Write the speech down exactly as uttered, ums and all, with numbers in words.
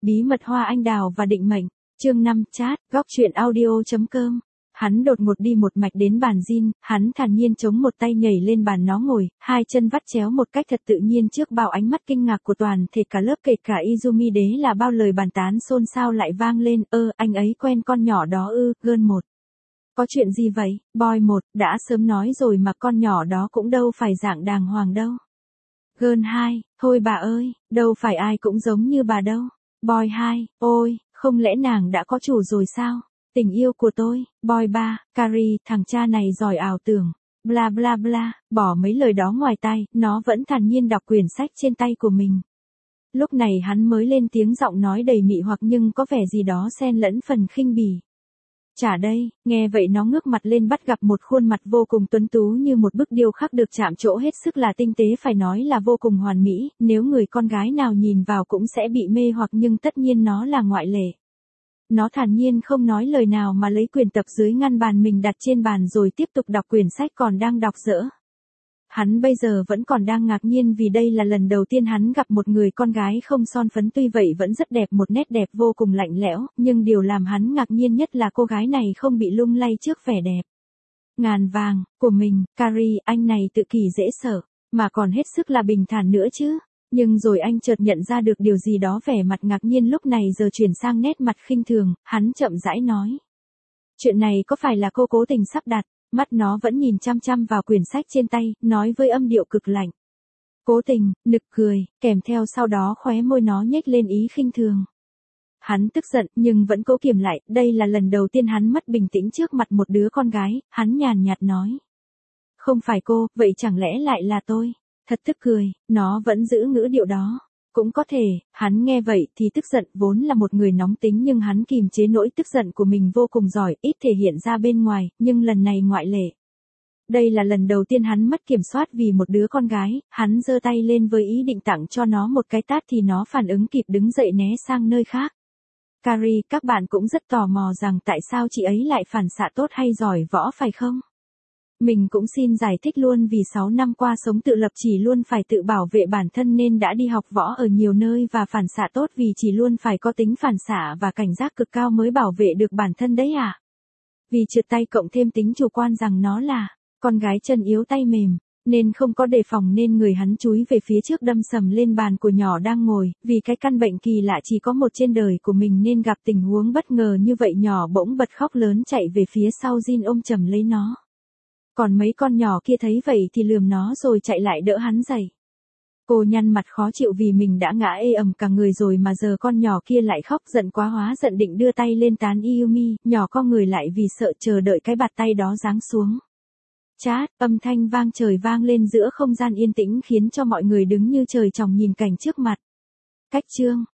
bí mật hoa anh đào và định mệnh, chương năm, chat, góc truyện audio.com. Hắn đột ngột đi một mạch đến bàn Jin, hắn thản nhiên chống một tay nhảy lên bàn nó ngồi, hai chân vắt chéo một cách thật tự nhiên trước bao ánh mắt kinh ngạc của toàn thể cả lớp, kể cả Izumi đế là bao lời bàn tán xôn xao lại vang lên, ơ, anh ấy quen con nhỏ đó ư, gơn một. Có chuyện gì vậy, boy một, đã sớm nói rồi mà con nhỏ đó cũng đâu phải dạng đàng hoàng đâu. Gơn hai, thôi bà ơi, đâu phải ai cũng giống như bà đâu. Boy hai, ôi, không lẽ nàng đã có chủ rồi sao? Tình yêu của tôi, boy ba, Carrie, thằng cha này giỏi ảo tưởng, bla bla bla, bỏ mấy lời đó ngoài tai, nó vẫn thản nhiên đọc quyển sách trên tay của mình. Lúc này hắn mới lên tiếng, giọng nói đầy mị hoặc nhưng có vẻ gì đó xen lẫn phần khinh bỉ. Chả đây, nghe vậy nó ngước mặt lên bắt gặp một khuôn mặt vô cùng tuấn tú như một bức điêu khắc được chạm trổ hết sức là tinh tế, phải nói là vô cùng hoàn mỹ, nếu người con gái nào nhìn vào cũng sẽ bị mê hoặc, nhưng tất nhiên nó là ngoại lệ. Nó thản nhiên không nói lời nào mà lấy quyển tập dưới ngăn bàn mình đặt trên bàn rồi tiếp tục đọc quyển sách còn đang đọc dở. Hắn bây giờ vẫn còn đang ngạc nhiên vì đây là lần đầu tiên hắn gặp một người con gái không son phấn, tuy vậy vẫn rất đẹp, một nét đẹp vô cùng lạnh lẽo, nhưng điều làm hắn ngạc nhiên nhất là cô gái này không bị lung lay trước vẻ đẹp ngàn vàng của mình. Carrie, anh này tự kỷ dễ sợ, mà còn hết sức là bình thản nữa chứ. Nhưng rồi anh chợt nhận ra được điều gì đó, vẻ mặt ngạc nhiên lúc này giờ chuyển sang nét mặt khinh thường, hắn chậm rãi nói. Chuyện này có phải là cô cố tình sắp đặt? Mắt nó vẫn nhìn chăm chăm vào quyển sách trên tay, nói với âm điệu cực lạnh. Cố tình, nực cười, kèm theo sau đó khóe môi nó nhếch lên ý khinh thường. Hắn tức giận nhưng vẫn cố kiềm lại, đây là lần đầu tiên hắn mất bình tĩnh trước mặt một đứa con gái, hắn nhàn nhạt nói. Không phải cô, vậy chẳng lẽ lại là tôi? Thật tức cười, nó vẫn giữ ngữ điệu đó. Cũng có thể, hắn nghe vậy thì tức giận, vốn là một người nóng tính nhưng hắn kìm chế nỗi tức giận của mình vô cùng giỏi, ít thể hiện ra bên ngoài, nhưng lần này ngoại lệ. Đây là lần đầu tiên hắn mất kiểm soát vì một đứa con gái, hắn giơ tay lên với ý định tặng cho nó một cái tát thì nó phản ứng kịp đứng dậy né sang nơi khác. Carrie, các bạn cũng rất tò mò rằng tại sao chị ấy lại phản xạ tốt hay giỏi võ phải không? Mình cũng xin giải thích luôn, vì sáu năm qua sống tự lập chỉ luôn phải tự bảo vệ bản thân nên đã đi học võ ở nhiều nơi và phản xạ tốt vì chỉ luôn phải có tính phản xạ và cảnh giác cực cao mới bảo vệ được bản thân đấy à. Vì trượt tay cộng thêm tính chủ quan rằng nó là con gái chân yếu tay mềm, nên không có đề phòng nên người hắn chúi về phía trước đâm sầm lên bàn của nhỏ đang ngồi, vì cái căn bệnh kỳ lạ chỉ có một trên đời của mình nên gặp tình huống bất ngờ như vậy nhỏ bỗng bật khóc lớn chạy về phía sau Jin ôm chầm lấy nó. Còn mấy con nhỏ kia thấy vậy thì lườm nó rồi chạy lại đỡ hắn dậy. Cô nhăn mặt khó chịu vì mình đã ngã ê ẩm cả người rồi mà giờ con nhỏ kia lại khóc, giận quá hóa giận định đưa tay lên tán Izumi, nhỏ co người lại vì sợ, chờ đợi cái bạt tay đó giáng xuống. Chát, âm thanh vang trời vang lên giữa không gian yên tĩnh khiến cho mọi người đứng như trời tròng nhìn cảnh trước mặt. Cách chương